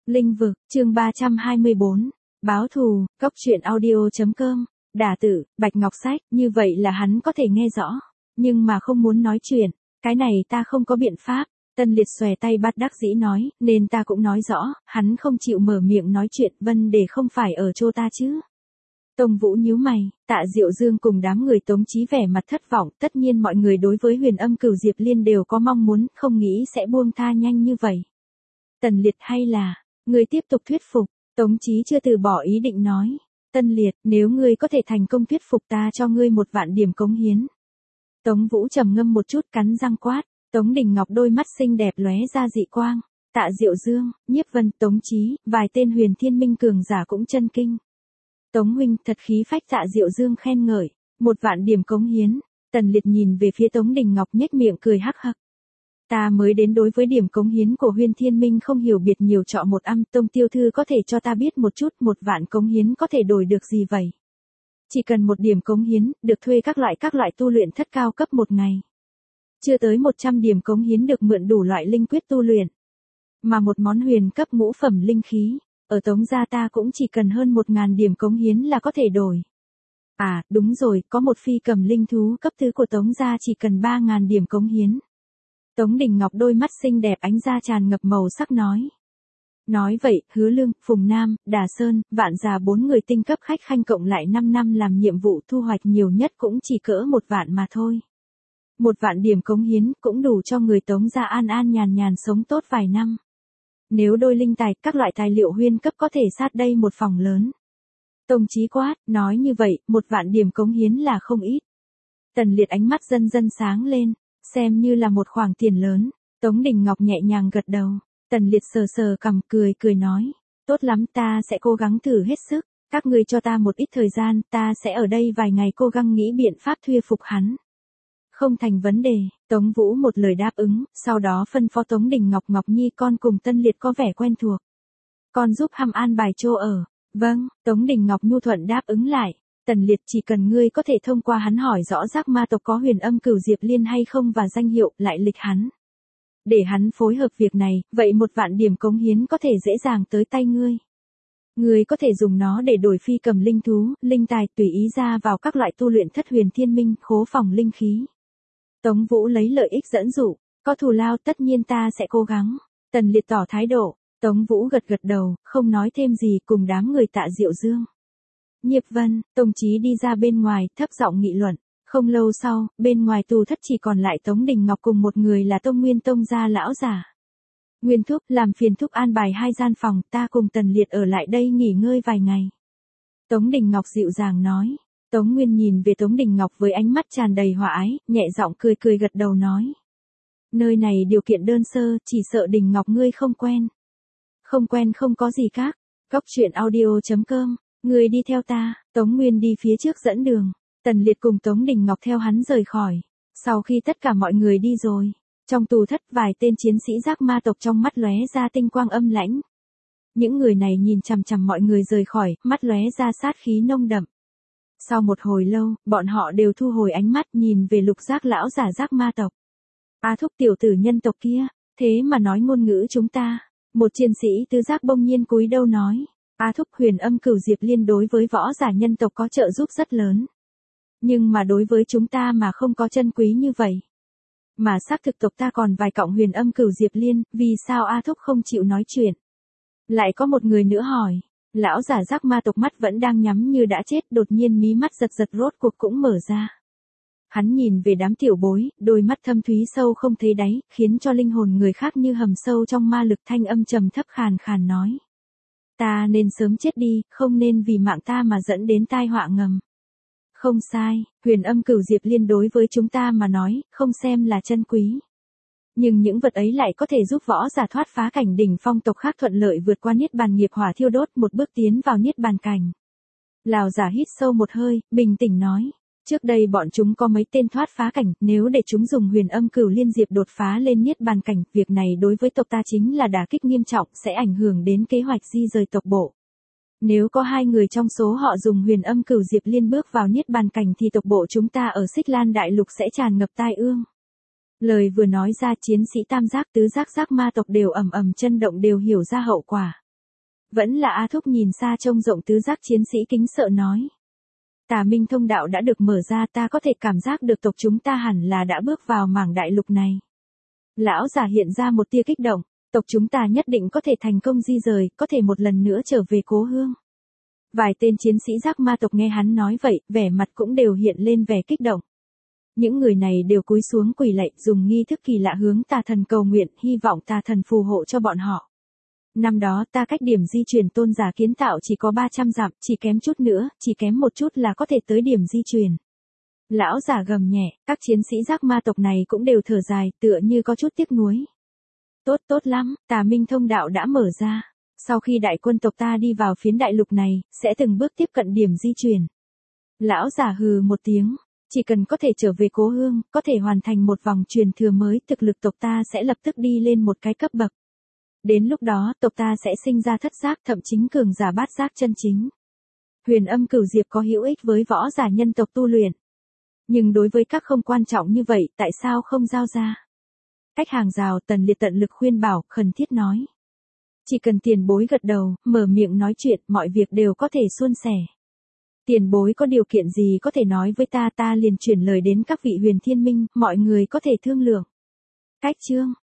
Linh vực, chương 324. Báo thù, Cốc truyện audio.com. Đả tử, Bạch Ngọc Sách, như vậy là hắn có thể nghe rõ, nhưng mà không muốn nói chuyện, cái này ta không có biện pháp. Tân Liệt xòe tay bắt đắc dĩ nói, nên ta cũng nói rõ, hắn không chịu mở miệng nói chuyện, vấn đề không phải ở chỗ ta chứ. Tông Vũ nhíu mày, Tạ Diệu Dương cùng đám người Tống Chí vẻ mặt thất vọng, tất nhiên mọi người đối với Huyền Âm Cửu Diệp Liên đều có mong muốn, không nghĩ sẽ buông tha nhanh như vậy. Tần Liệt hay là, người tiếp tục thuyết phục, Tống Chí chưa từ bỏ ý định nói. Tân Liệt, nếu ngươi có thể thành công thuyết phục ta cho ngươi 1.000 điểm cống hiến. Tống Vũ trầm ngâm một chút cắn răng quát, Tống Đình Ngọc đôi mắt xinh đẹp lóe ra dị quang. Tạ Diệu Dương, Nhiếp Vân, Tống Chí, vài tên Huyền Thiên Minh cường giả cũng chân kinh. Tống huynh thật khí phách. Tạ Diệu Dương khen ngợi, 1.000 điểm cống hiến. Tần Liệt nhìn về phía Tống Đình Ngọc nhếch miệng cười hắc hắc. Ta mới đến đối với điểm cống hiến của Huyền Thiên Minh không hiểu biệt nhiều trọ một âm. Tông tiểu thư có thể cho ta biết một chút 1.000 cống hiến có thể đổi được gì vậy? Chỉ cần 1 điểm cống hiến, được thuê các loại tu luyện thất cao cấp một ngày. Chưa tới 100 điểm cống hiến được mượn đủ loại linh quyết tu luyện. Mà một món huyền cấp ngũ phẩm linh khí, ở Tống gia ta cũng chỉ cần hơn 1.000 điểm cống hiến là có thể đổi. À, đúng rồi, có một phi cầm linh thú cấp thứ của Tống gia chỉ cần 3.000 điểm cống hiến. Tống Đình Ngọc đôi mắt xinh đẹp ánh ra tràn ngập màu sắc nói. Nói vậy, Hứa Lương, Phùng Nam, Đà Sơn, Vạn Già 4 người tinh cấp khách khanh cộng lại 5 năm làm nhiệm vụ thu hoạch nhiều nhất cũng chỉ cỡ 1.000 mà thôi. 1.000 điểm cống hiến cũng đủ cho người Tống gia an an nhàn nhàn sống tốt vài năm. Nếu đôi linh tài, các loại tài liệu huyền cấp có thể sát đây một phòng lớn. Tông Chí quát, nói như vậy, 1.000 điểm cống hiến là không ít. Tần Liệt ánh mắt dần dần sáng lên, xem như là một khoản tiền lớn. Tống Đình Ngọc nhẹ nhàng gật đầu. Tần Liệt sờ sờ cằm cười nói, tốt lắm, ta sẽ cố gắng thử hết sức. Các ngươi cho ta một ít thời gian, ta sẽ ở đây vài ngày cố gắng nghĩ biện pháp thuyết phục hắn. Không thành vấn đề. Tống Vũ một lời đáp ứng, sau đó phân phó Tống Đình Ngọc. Ngọc Nhi con cùng Tân Liệt có vẻ quen thuộc. Con giúp hăm an bài chỗ ở. Vâng, Tống Đình Ngọc nhu thuận đáp ứng lại. Tần Liệt, chỉ cần ngươi có thể thông qua hắn hỏi rõ Giác Ma tộc có Huyền Âm Cửu Diệp Liên hay không và danh hiệu, lại lịch hắn. Để hắn phối hợp việc này, vậy 1.000 điểm cống hiến có thể dễ dàng tới tay ngươi. Ngươi có thể dùng nó để đổi phi cầm linh thú, linh tài, tùy ý ra vào các loại tu luyện thất Huyền Thiên Minh, khố phòng linh khí. Tống Vũ lấy lợi ích dẫn dụ, có thù lao tất nhiên ta sẽ cố gắng. Tần Liệt tỏ thái độ. Tống Vũ gật đầu, không nói thêm gì, cùng đám người Tạ Diệu Dương, Nhiếp Vân, Tông Chí đi ra bên ngoài, thấp giọng nghị luận. Không lâu sau, bên ngoài tù thất chỉ còn lại Tống Đình Ngọc cùng một người là Tông Nguyên Tông gia lão giả. Nguyên thúc, làm phiền thúc an bài 2 gian phòng, ta cùng Tần Liệt ở lại đây nghỉ ngơi vài ngày. Tống Đình Ngọc dịu dàng nói. Tống Nguyên nhìn về Tống Đình Ngọc với ánh mắt tràn đầy hòa ái, nhẹ giọng cười gật đầu nói. Nơi này điều kiện đơn sơ, chỉ sợ Đình Ngọc ngươi không quen. Không quen không có gì khác. Cốc truyện audio.com. Ngươi đi theo ta. Tống Nguyên đi phía trước dẫn đường. Tần Liệt cùng Tống Đình Ngọc theo hắn rời khỏi. Sau khi tất cả mọi người đi rồi, trong tù thất vài tên chiến sĩ Giác Ma tộc trong mắt lóe ra tinh quang âm lãnh. Những người này nhìn chằm chằm mọi người rời khỏi, mắt lóe ra sát khí nông đậm. Sau một hồi lâu, bọn họ đều thu hồi ánh mắt nhìn về Lục Giác lão giả Giác Ma tộc. A Thúc, tiểu tử nhân tộc kia, thế mà nói ngôn ngữ chúng ta. Một chiến sĩ tứ giác bỗng nhiên cúi đầu nói. A Thúc, Huyền Âm Cửu Diệp Liên đối với võ giả nhân tộc có trợ giúp rất lớn. Nhưng mà đối với chúng ta mà không có chân quý như vậy. Mà xác thực tộc ta còn vài cọng Huyền Âm Cửu Diệp Liên, vì sao A Thúc không chịu nói chuyện? Lại có một người nữa hỏi. Lão giả Giác Ma tộc mắt vẫn đang nhắm như đã chết, đột nhiên mí mắt giật rốt cuộc cũng mở ra. Hắn nhìn về đám tiểu bối, đôi mắt thâm thúy sâu không thấy đáy, khiến cho linh hồn người khác như hầm sâu trong ma lực, thanh âm trầm thấp khàn nói. Ta nên sớm chết đi, không nên vì mạng ta mà dẫn đến tai họa ngầm. Không sai, Huyền Âm Cửu Diệp Liên đối với chúng ta mà nói, không xem là chân quý. Nhưng những vật ấy lại có thể giúp võ giả thoát phá cảnh đỉnh phong tộc khác thuận lợi vượt qua niết bàn nghiệp hỏa thiêu đốt, một bước tiến vào niết bàn cảnh. Lão giả hít sâu một hơi, bình tĩnh nói. Trước đây bọn chúng có mấy tên thoát phá cảnh, nếu để chúng dùng Huyền Âm Cửu Liên Diệp đột phá lên niết bàn cảnh, việc này đối với tộc ta chính là đả kích nghiêm trọng, sẽ ảnh hưởng đến kế hoạch di rời tộc bộ. Nếu có 2 người trong số họ dùng Huyền Âm Cửu Diệp Liên bước vào niết bàn cảnh thì tộc bộ chúng ta ở Xích Lan Đại Lục sẽ tràn ngập tai ương. Lời vừa nói ra, chiến sĩ tam giác tứ giác Giác Ma tộc đều ầm ầm chân động, đều hiểu ra hậu quả. Vẫn là A Thúc nhìn xa trông rộng tứ giác chiến sĩ kính sợ nói. Tà Minh thông đạo đã được mở ra, ta có thể cảm giác được tộc chúng ta hẳn là đã bước vào mảng đại lục này. Lão già hiện ra một tia kích động, tộc chúng ta nhất định có thể thành công di rời, có thể một lần nữa trở về cố hương. Vài tên chiến sĩ giác ma tộc nghe hắn nói vậy, vẻ mặt cũng đều hiện lên vẻ kích động. Những người này đều cúi xuống quỳ lạy, dùng nghi thức kỳ lạ hướng tà thần cầu nguyện, hy vọng tà thần phù hộ cho bọn họ. Năm đó ta cách điểm di chuyển tôn giả kiến tạo chỉ có 300 dặm, chỉ kém chút nữa, chỉ kém một chút là có thể tới điểm di chuyển. Lão giả gầm nhẹ, các chiến sĩ giác ma tộc này cũng đều thở dài, tựa như có chút tiếc nuối. Tốt lắm, Tà Minh thông đạo đã mở ra. Sau khi đại quân tộc ta đi vào phiến đại lục này, sẽ từng bước tiếp cận điểm di chuyển. Lão giả hừ một tiếng, chỉ cần có thể trở về cố hương, có thể hoàn thành một vòng truyền thừa mới, thực lực tộc ta sẽ lập tức đi lên một cái cấp bậc. Đến lúc đó, tộc ta sẽ sinh ra thất giác, thậm chí cường giả bát giác chân chính. Huyền âm cửu diệp có hữu ích với võ giả nhân tộc tu luyện. Nhưng đối với các không quan trọng như vậy, tại sao không giao ra? Cách hàng rào, Tần Liệt tận lực khuyên bảo, khẩn thiết nói. Chỉ cần tiền bối gật đầu, mở miệng nói chuyện, mọi việc đều có thể suôn sẻ. Tiền bối có điều kiện gì có thể nói với ta, ta liền chuyển lời đến các vị huyền thiên minh, mọi người có thể thương lượng. Cách chương